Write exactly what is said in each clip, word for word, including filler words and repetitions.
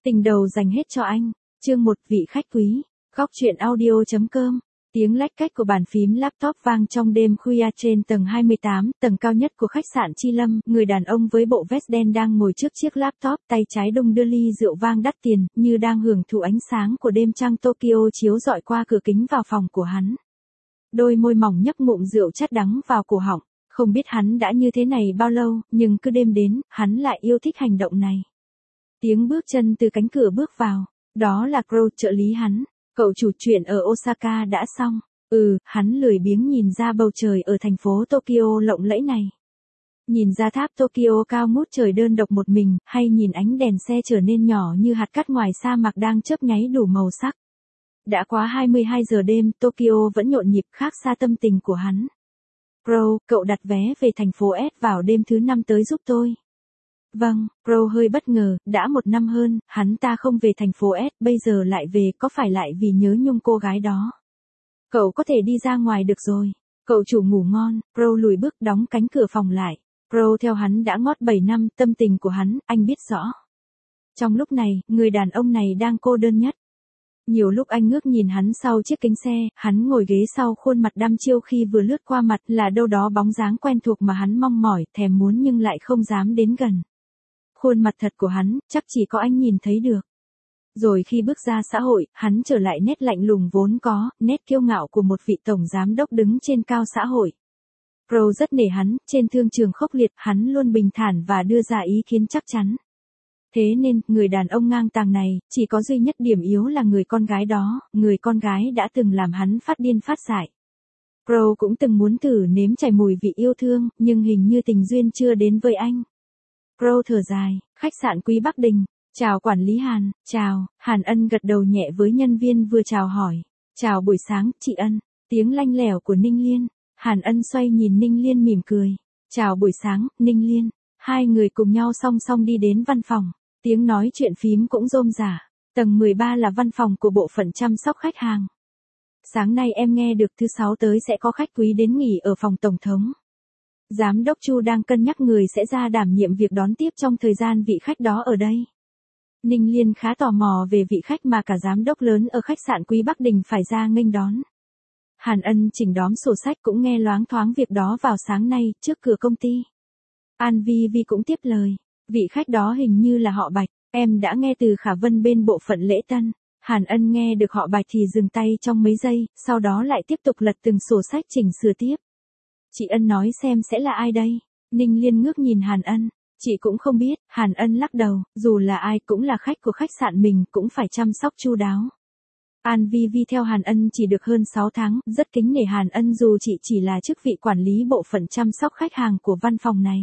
Tình đầu dành hết cho anh. Chương một, vị khách quý. Góc truyện audio.com. Tiếng lách cách của bàn phím laptop vang trong đêm khuya trên tầng hai mươi tám, tầng cao nhất của khách sạn Chi Lâm. Người đàn ông với bộ vest đen đang ngồi trước chiếc laptop, tay trái đung đưa ly rượu vang đắt tiền, như đang hưởng thụ ánh sáng của đêm trăng Tokyo chiếu rọi qua cửa kính vào phòng của hắn. Đôi môi mỏng nhấp ngụm rượu chát đắng vào cổ họng. Không biết hắn đã như thế này bao lâu, nhưng cứ đêm đến, hắn lại yêu thích hành động này. Tiếng bước chân từ cánh cửa bước vào. Đó là Crow, trợ lý hắn. Cậu chủ chuyện ở Osaka đã xong. Ừ, hắn lười biếng nhìn ra bầu trời ở thành phố Tokyo lộng lẫy này. Nhìn ra tháp Tokyo cao ngút trời đơn độc một mình, hay nhìn ánh đèn xe trở nên nhỏ như hạt cát ngoài sa mạc đang chớp nháy đủ màu sắc. Đã quá hai mươi hai giờ đêm, Tokyo vẫn nhộn nhịp khác xa tâm tình của hắn. Crow, cậu đặt vé về thành phố S vào đêm thứ năm tới giúp tôi. Vâng, Crow hơi bất ngờ, đã một năm hơn, hắn ta không về thành phố S, bây giờ lại về, có phải lại vì nhớ nhung cô gái đó? Cậu có thể đi ra ngoài được rồi. Cậu chủ ngủ ngon. Crow lùi bước đóng cánh cửa phòng lại. Crow theo hắn đã ngót bảy năm, tâm tình của hắn, anh biết rõ. Trong lúc này, người đàn ông này đang cô đơn nhất. Nhiều lúc anh ngước nhìn hắn sau chiếc kính xe, hắn ngồi ghế sau khuôn mặt đăm chiêu khi vừa lướt qua mặt là đâu đó bóng dáng quen thuộc mà hắn mong mỏi, thèm muốn nhưng lại không dám đến gần. Khuôn mặt thật của hắn, chắc chỉ có anh nhìn thấy được. Rồi khi bước ra xã hội, hắn trở lại nét lạnh lùng vốn có, nét kiêu ngạo của một vị tổng giám đốc đứng trên cao xã hội. Crow rất nể hắn, trên thương trường khốc liệt, hắn luôn bình thản và đưa ra ý kiến chắc chắn. Thế nên, người đàn ông ngang tàng này, chỉ có duy nhất điểm yếu là người con gái đó, người con gái đã từng làm hắn phát điên phát dại. Crow cũng từng muốn thử nếm trải mùi vị yêu thương, nhưng hình như tình duyên chưa đến với anh. Crow thở dài, khách sạn Quý Bắc Đình. Chào quản lý Hàn, chào, Hàn Ân gật đầu nhẹ với nhân viên vừa chào hỏi. Chào buổi sáng, chị Ân, tiếng lanh lẻo của Ninh Liên. Hàn Ân xoay nhìn Ninh Liên mỉm cười. Chào buổi sáng, Ninh Liên. Hai người cùng nhau song song đi đến văn phòng. Tiếng nói chuyện phím cũng rôm rả. Tầng mười ba là văn phòng của bộ phận chăm sóc khách hàng. Sáng nay em nghe được thứ sáu tới sẽ có khách quý đến nghỉ ở phòng tổng thống. Giám đốc Chu đang cân nhắc người sẽ ra đảm nhiệm việc đón tiếp trong thời gian vị khách đó ở đây. Ninh Liên khá tò mò về vị khách mà cả giám đốc lớn ở khách sạn Quý Bắc Đình phải ra nghênh đón. Hàn Ân chỉnh đóm sổ sách cũng nghe loáng thoáng việc đó vào sáng nay, trước cửa công ty. An Vi Vi cũng tiếp lời. Vị khách đó hình như là họ Bạch, em đã nghe từ Khả Vân bên bộ phận lễ tân. Hàn Ân nghe được họ Bạch thì dừng tay trong mấy giây, sau đó lại tiếp tục lật từng sổ sách chỉnh sửa tiếp. Chị Ân nói xem sẽ là ai đây? Ninh Liên ngước nhìn Hàn Ân. Chị cũng không biết, Hàn Ân lắc đầu, dù là ai cũng là khách của khách sạn mình cũng phải chăm sóc chu đáo. An Vi Vi theo Hàn Ân chỉ được hơn sáu tháng, rất kính nể Hàn Ân dù chị chỉ là chức vị quản lý bộ phận chăm sóc khách hàng của văn phòng này.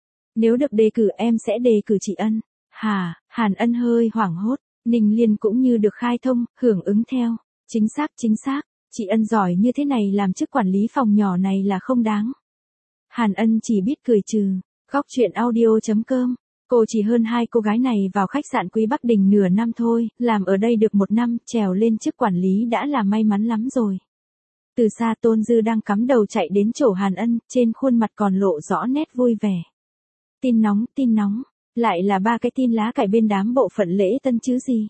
Nếu được đề cử em sẽ đề cử chị Ân. Hả, Hàn Ân hơi hoảng hốt, Ninh Liên cũng như được khai thông, hưởng ứng theo. Chính xác, chính xác, chị Ân giỏi như thế này làm chức quản lý phòng nhỏ này là không đáng. Hàn Ân chỉ biết cười trừ. Góc truyện audio.com. Cô chỉ hơn hai cô gái này vào khách sạn Quý Bắc Đình nửa năm thôi, làm ở đây được một năm, trèo lên chức quản lý đã là may mắn lắm rồi. Từ xa Tôn Dư đang cắm đầu chạy đến chỗ Hàn Ân, trên khuôn mặt còn lộ rõ nét vui vẻ. Tin nóng, tin nóng, lại là ba cái tin lá cải bên đám bộ phận lễ tân chứ gì.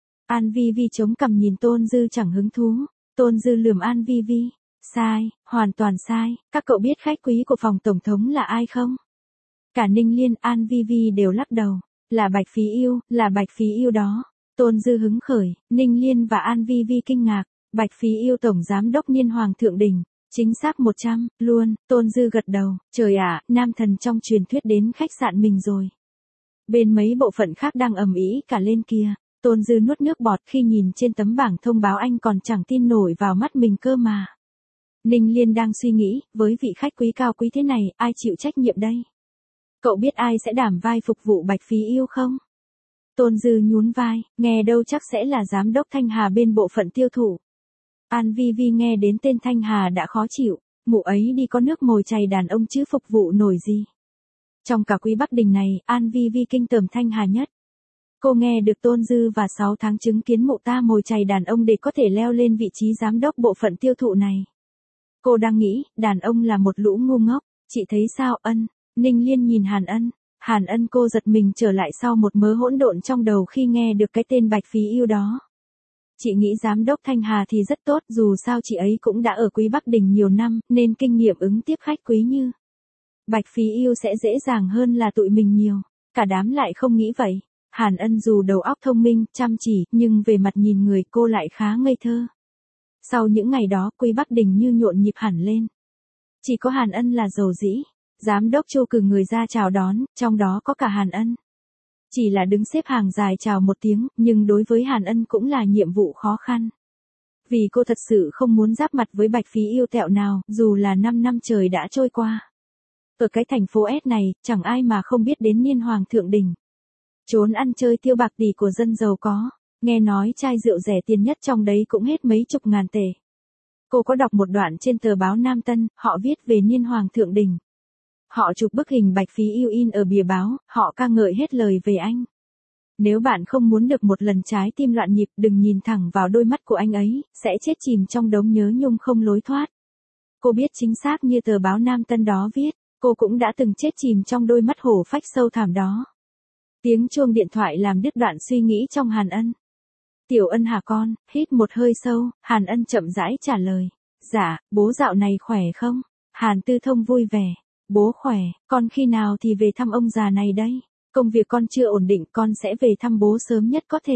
An Vi Vi chống cằm nhìn Tôn Dư chẳng hứng thú. Tôn Dư lườm An Vi Vi. Sai, hoàn toàn sai, các cậu biết khách quý của phòng tổng thống là ai không? Cả Ninh Liên, An Vi Vi đều lắc đầu. Là Bạch Phí Yêu, là Bạch Phí Yêu đó. Tôn Dư hứng khởi, Ninh Liên và An Vi Vi kinh ngạc. Bạch Phí Yêu tổng giám đốc Niên Hoàng Thượng Đỉnh. Chính xác một trăm, luôn, Tôn Dư gật đầu. Trời ạ, nam thần trong truyền thuyết đến khách sạn mình rồi. Bên mấy bộ phận khác đang ầm ĩ cả lên kia. Tôn Dư nuốt nước bọt khi nhìn trên tấm bảng thông báo anh còn chẳng tin nổi vào mắt mình cơ mà. Ninh Liên đang suy nghĩ, với vị khách quý cao quý thế này, ai chịu trách nhiệm đây? Cậu biết ai sẽ đảm vai phục vụ Bạch Phí Yêu không? Tôn Dư nhún vai, nghe đâu chắc sẽ là giám đốc Thanh Hà bên bộ phận tiêu thụ. An Vi Vi nghe đến tên Thanh Hà đã khó chịu, mụ ấy đi có nước mồi chày đàn ông chứ phục vụ nổi gì. Trong cả Quý Bắc Đình này, An Vi Vi kinh tởm Thanh Hà nhất. Cô nghe được Tôn Dư và sáu tháng chứng kiến mụ ta mồi chày đàn ông để có thể leo lên vị trí giám đốc bộ phận tiêu thụ này. Cô đang nghĩ, đàn ông là một lũ ngu ngốc, chị thấy sao Ân? Ninh Liên nhìn Hàn Ân, Hàn Ân cô giật mình trở lại sau một mớ hỗn độn trong đầu khi nghe được cái tên Bạch Phí Yêu đó. Chị nghĩ giám đốc Thanh Hà thì rất tốt, dù sao chị ấy cũng đã ở Quý Bắc Đình nhiều năm, nên kinh nghiệm ứng tiếp khách quý như Bạch Phí Yêu sẽ dễ dàng hơn là tụi mình nhiều. Cả đám lại không nghĩ vậy. Hàn Ân dù đầu óc thông minh, chăm chỉ, nhưng về mặt nhìn người cô lại khá ngây thơ. Sau những ngày đó, Quý Bắc Đình như nhộn nhịp hẳn lên. Chỉ có Hàn Ân là dầu dĩ. Giám đốc Chu cử người ra chào đón, trong đó có cả Hàn Ân. Chỉ là đứng xếp hàng dài chào một tiếng, nhưng đối với Hàn Ân cũng là nhiệm vụ khó khăn. Vì cô thật sự không muốn giáp mặt với Bạch Phí Yêu tẹo nào, dù là năm năm trời đã trôi qua. Ở cái thành phố S này, chẳng ai mà không biết đến Niên Hoàng Thượng Đình. Trốn ăn chơi tiêu bạc tỷ của dân giàu có, nghe nói chai rượu rẻ tiền nhất trong đấy cũng hết mấy chục ngàn tệ. Cô có đọc một đoạn trên tờ báo Nam Tân, họ viết về Niên Hoàng Thượng Đình. Họ chụp bức hình Bạch Phí Yêu in ở bìa báo, họ ca ngợi hết lời về anh. Nếu bạn không muốn được một lần trái tim loạn nhịp, đừng nhìn thẳng vào đôi mắt của anh ấy, sẽ chết chìm trong đống nhớ nhung không lối thoát. Cô biết chính xác như tờ báo Nam Tân đó viết, cô cũng đã từng chết chìm trong đôi mắt hổ phách sâu thẳm đó. Tiếng chuông điện thoại làm đứt đoạn suy nghĩ trong Hàn Ân. Tiểu Ân hả con? Hít một hơi sâu, Hàn Ân chậm rãi trả lời. Dạ, bố dạo này khỏe không? Hàn Tư Thông vui vẻ. Bố khỏe, con khi nào thì về thăm ông già này đây? Công việc con chưa ổn định, con sẽ về thăm bố sớm nhất có thể.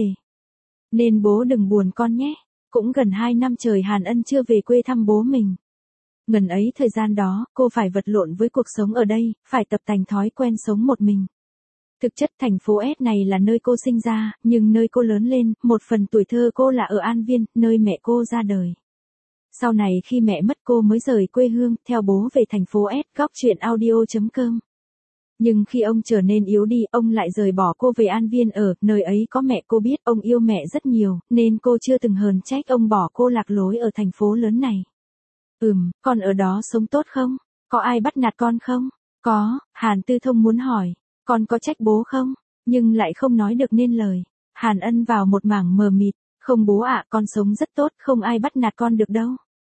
Nên bố đừng buồn con nhé. Cũng gần hai năm trời Hàn Ân chưa về quê thăm bố mình. Ngần ấy thời gian đó, cô phải vật lộn với cuộc sống ở đây, phải tập tành thói quen sống một mình. Thực chất thành phố S này là nơi cô sinh ra, nhưng nơi cô lớn lên, một phần tuổi thơ cô là ở An Viên, nơi mẹ cô ra đời. Sau này khi mẹ mất cô mới rời quê hương, theo bố về thành phố S, góc chuyện audio chấm com. Nhưng khi ông trở nên yếu đi, ông lại rời bỏ cô về An Viên ở, nơi ấy có mẹ cô biết ông yêu mẹ rất nhiều, nên cô chưa từng hờn trách ông bỏ cô lạc lối ở thành phố lớn này. Ừm, con ở đó sống tốt không? Có ai bắt nạt con không? Có, Hàn Tư Thông muốn hỏi. Con có trách bố không? Nhưng lại không nói được nên lời. Hàn Ân vào một mảng mờ mịt. Không bố ạ, con sống rất tốt, không ai bắt nạt con được đâu.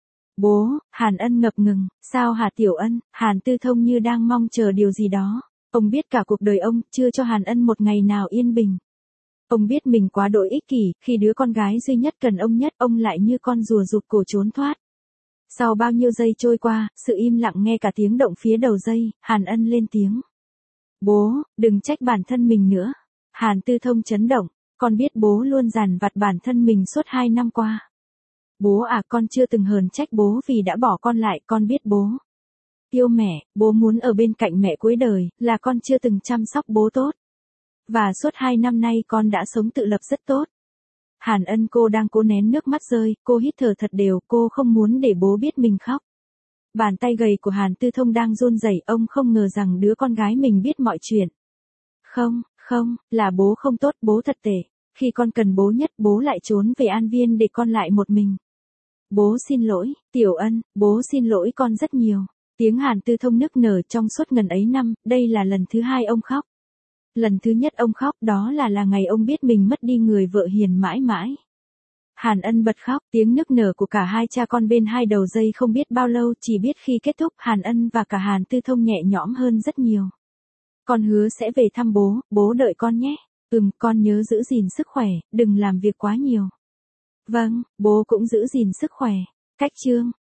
Bố, Hàn Ân ngập ngừng, sao hả Tiểu Ân? Hàn Tư Thông như đang mong chờ điều gì đó. Ông biết cả cuộc đời ông, chưa cho Hàn Ân một ngày nào yên bình. Ông biết mình quá đỗi ích kỷ, khi đứa con gái duy nhất cần ông nhất, ông lại như con rùa rụt cổ trốn thoát. Sau bao nhiêu giây trôi qua, sự im lặng nghe cả tiếng động phía đầu dây, Hàn Ân lên tiếng. Bố, đừng trách bản thân mình nữa. Hàn Tư Thông chấn động, con biết bố luôn dằn vặt bản thân mình suốt hai năm qua. Bố à, con chưa từng hờn trách bố vì đã bỏ con lại, con biết bố yêu mẹ, bố muốn ở bên cạnh mẹ cuối đời, là con chưa từng chăm sóc bố tốt. Và suốt hai năm nay con đã sống tự lập rất tốt. Hàn Ân cô đang cố nén nước mắt rơi, cô hít thở thật đều, cô không muốn để bố biết mình khóc. Bàn tay gầy của Hàn Tư Thông đang run rẩy, ông không ngờ rằng đứa con gái mình biết mọi chuyện. Không, không, là bố không tốt, bố thật tệ. Khi con cần bố nhất, bố lại trốn về An Viên để con lại một mình. Bố xin lỗi, Tiểu Ân, bố xin lỗi con rất nhiều. Tiếng Hàn Tư Thông nức nở trong suốt ngần ấy năm, đây là lần thứ hai ông khóc. Lần thứ nhất ông khóc đó là là ngày ông biết mình mất đi người vợ hiền mãi mãi. Hàn Ân bật khóc, tiếng nức nở của cả hai cha con bên hai đầu dây không biết bao lâu, chỉ biết khi kết thúc Hàn Ân và cả Hàn Tư Thông nhẹ nhõm hơn rất nhiều. Con hứa sẽ về thăm bố, bố đợi con nhé. Ừm, con nhớ giữ gìn sức khỏe, đừng làm việc quá nhiều. Vâng, bố cũng giữ gìn sức khỏe. Cách chương.